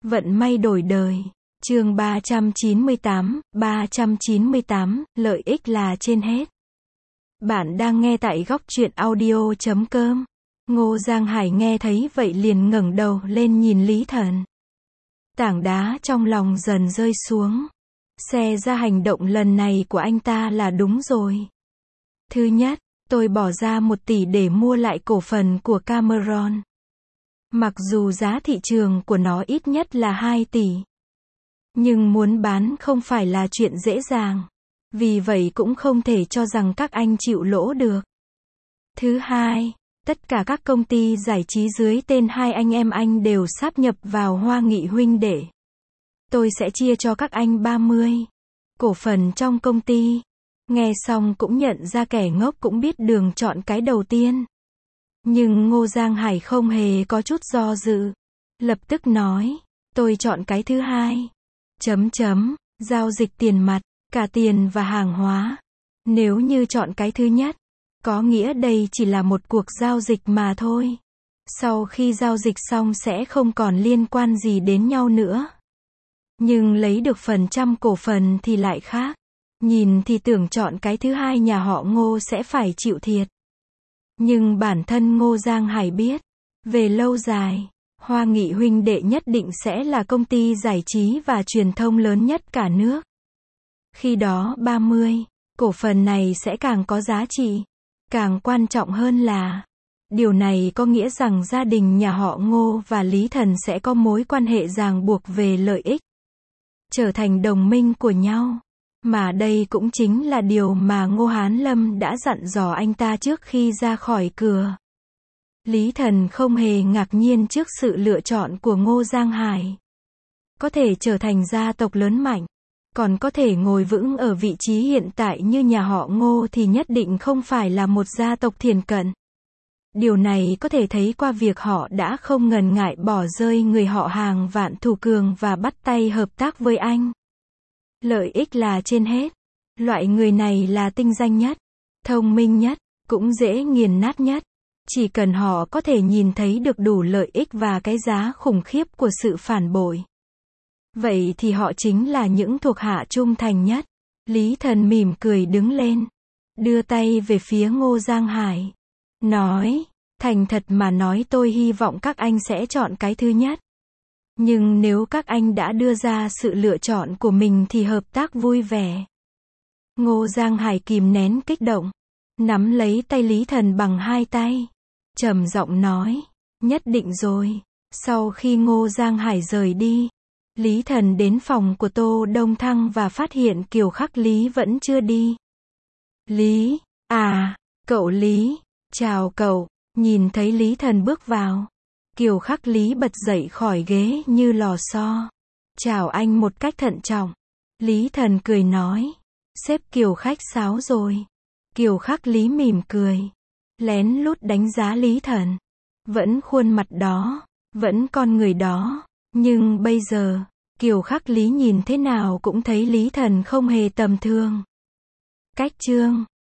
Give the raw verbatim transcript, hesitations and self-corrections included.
Vận may đổi đời. Chương ba trăm chín mươi tám, ba trăm chín mươi tám, lợi ích là trên hết. Bạn đang nghe tại góc truyện audio chấm com. Ngô Giang Hải nghe thấy vậy liền ngẩng đầu lên nhìn Lý Thần. Tảng đá trong lòng dần rơi xuống. Xe ra hành động lần này của anh ta là đúng rồi. Thứ nhất, tôi bỏ ra một tỷ để mua lại cổ phần của Cameron. Mặc dù giá thị trường của nó ít nhất là hai tỷ. Nhưng muốn bán không phải là chuyện dễ dàng. Vì vậy cũng không thể cho rằng các anh chịu lỗ được. Thứ hai, tất cả các công ty giải trí dưới tên hai anh em anh đều sáp nhập vào Hoa Nghị huynh đệ. Tôi sẽ chia cho các anh ba mươi cổ phần trong công ty. Nghe xong cũng nhận ra kẻ ngốc cũng biết đường chọn cái đầu tiên. Nhưng Ngô Giang Hải không hề có chút do dự. Lập tức nói, tôi chọn cái thứ hai. Chấm chấm, giao dịch tiền mặt, cả tiền và hàng hóa. Nếu như chọn cái thứ nhất, có nghĩa đây chỉ là một cuộc giao dịch mà thôi. Sau khi giao dịch xong sẽ không còn liên quan gì đến nhau nữa. Nhưng lấy được phần trăm cổ phần thì lại khác. Nhìn thì tưởng chọn cái thứ hai nhà họ Ngô sẽ phải chịu thiệt. Nhưng bản thân Ngô Giang Hải biết, về lâu dài, Hoa Nghị huynh đệ nhất định sẽ là công ty giải trí và truyền thông lớn nhất cả nước. Khi đó ba mươi, cổ phần này sẽ càng có giá trị. Càng quan trọng hơn là, điều này có nghĩa rằng gia đình nhà họ Ngô và Lý Thần sẽ có mối quan hệ ràng buộc về lợi ích. Trở thành đồng minh của nhau. Mà đây cũng chính là điều mà Ngô Hán Lâm đã dặn dò anh ta trước khi ra khỏi cửa. Lý Thần không hề ngạc nhiên trước sự lựa chọn của Ngô Giang Hải. Có thể trở thành gia tộc lớn mạnh, còn có thể ngồi vững ở vị trí hiện tại như nhà họ Ngô thì nhất định không phải là một gia tộc thiển cận. Điều này có thể thấy qua việc họ đã không ngần ngại bỏ rơi người họ hàng Vạn Thù Cường và bắt tay hợp tác với anh. Lợi ích là trên hết. Loại người này là tinh danh nhất, thông minh nhất, cũng dễ nghiền nát nhất. Chỉ cần họ có thể nhìn thấy được đủ lợi ích và cái giá khủng khiếp của sự phản bội. Vậy thì họ chính là những thuộc hạ trung thành nhất. Lý Thần mỉm cười đứng lên, đưa tay về phía Ngô Giang Hải. Nói, thành thật mà nói tôi hy vọng các anh sẽ chọn cái thứ nhất. Nhưng nếu các anh đã đưa ra sự lựa chọn của mình thì hợp tác vui vẻ. Ngô Giang Hải kìm nén kích động, nắm lấy tay Lý Thần bằng hai tay, trầm giọng nói, nhất định rồi. Sau khi Ngô Giang Hải rời đi, Lý Thần đến phòng của Tô Đông Thăng và phát hiện Kiều Khắc Lý vẫn chưa đi. Lý, à, cậu Lý, chào cậu. Nhìn thấy Lý Thần bước vào, Kiều Khắc Lý bật dậy khỏi ghế như lò xo. Chào anh một cách thận trọng. Lý Thần cười nói, sếp Kiều khách sáo rồi. Kiều Khắc Lý mỉm cười, lén lút đánh giá Lý Thần. Vẫn khuôn mặt đó, vẫn con người đó. Nhưng bây giờ, Kiều Khắc Lý nhìn thế nào cũng thấy Lý Thần không hề tầm thường. Cách chương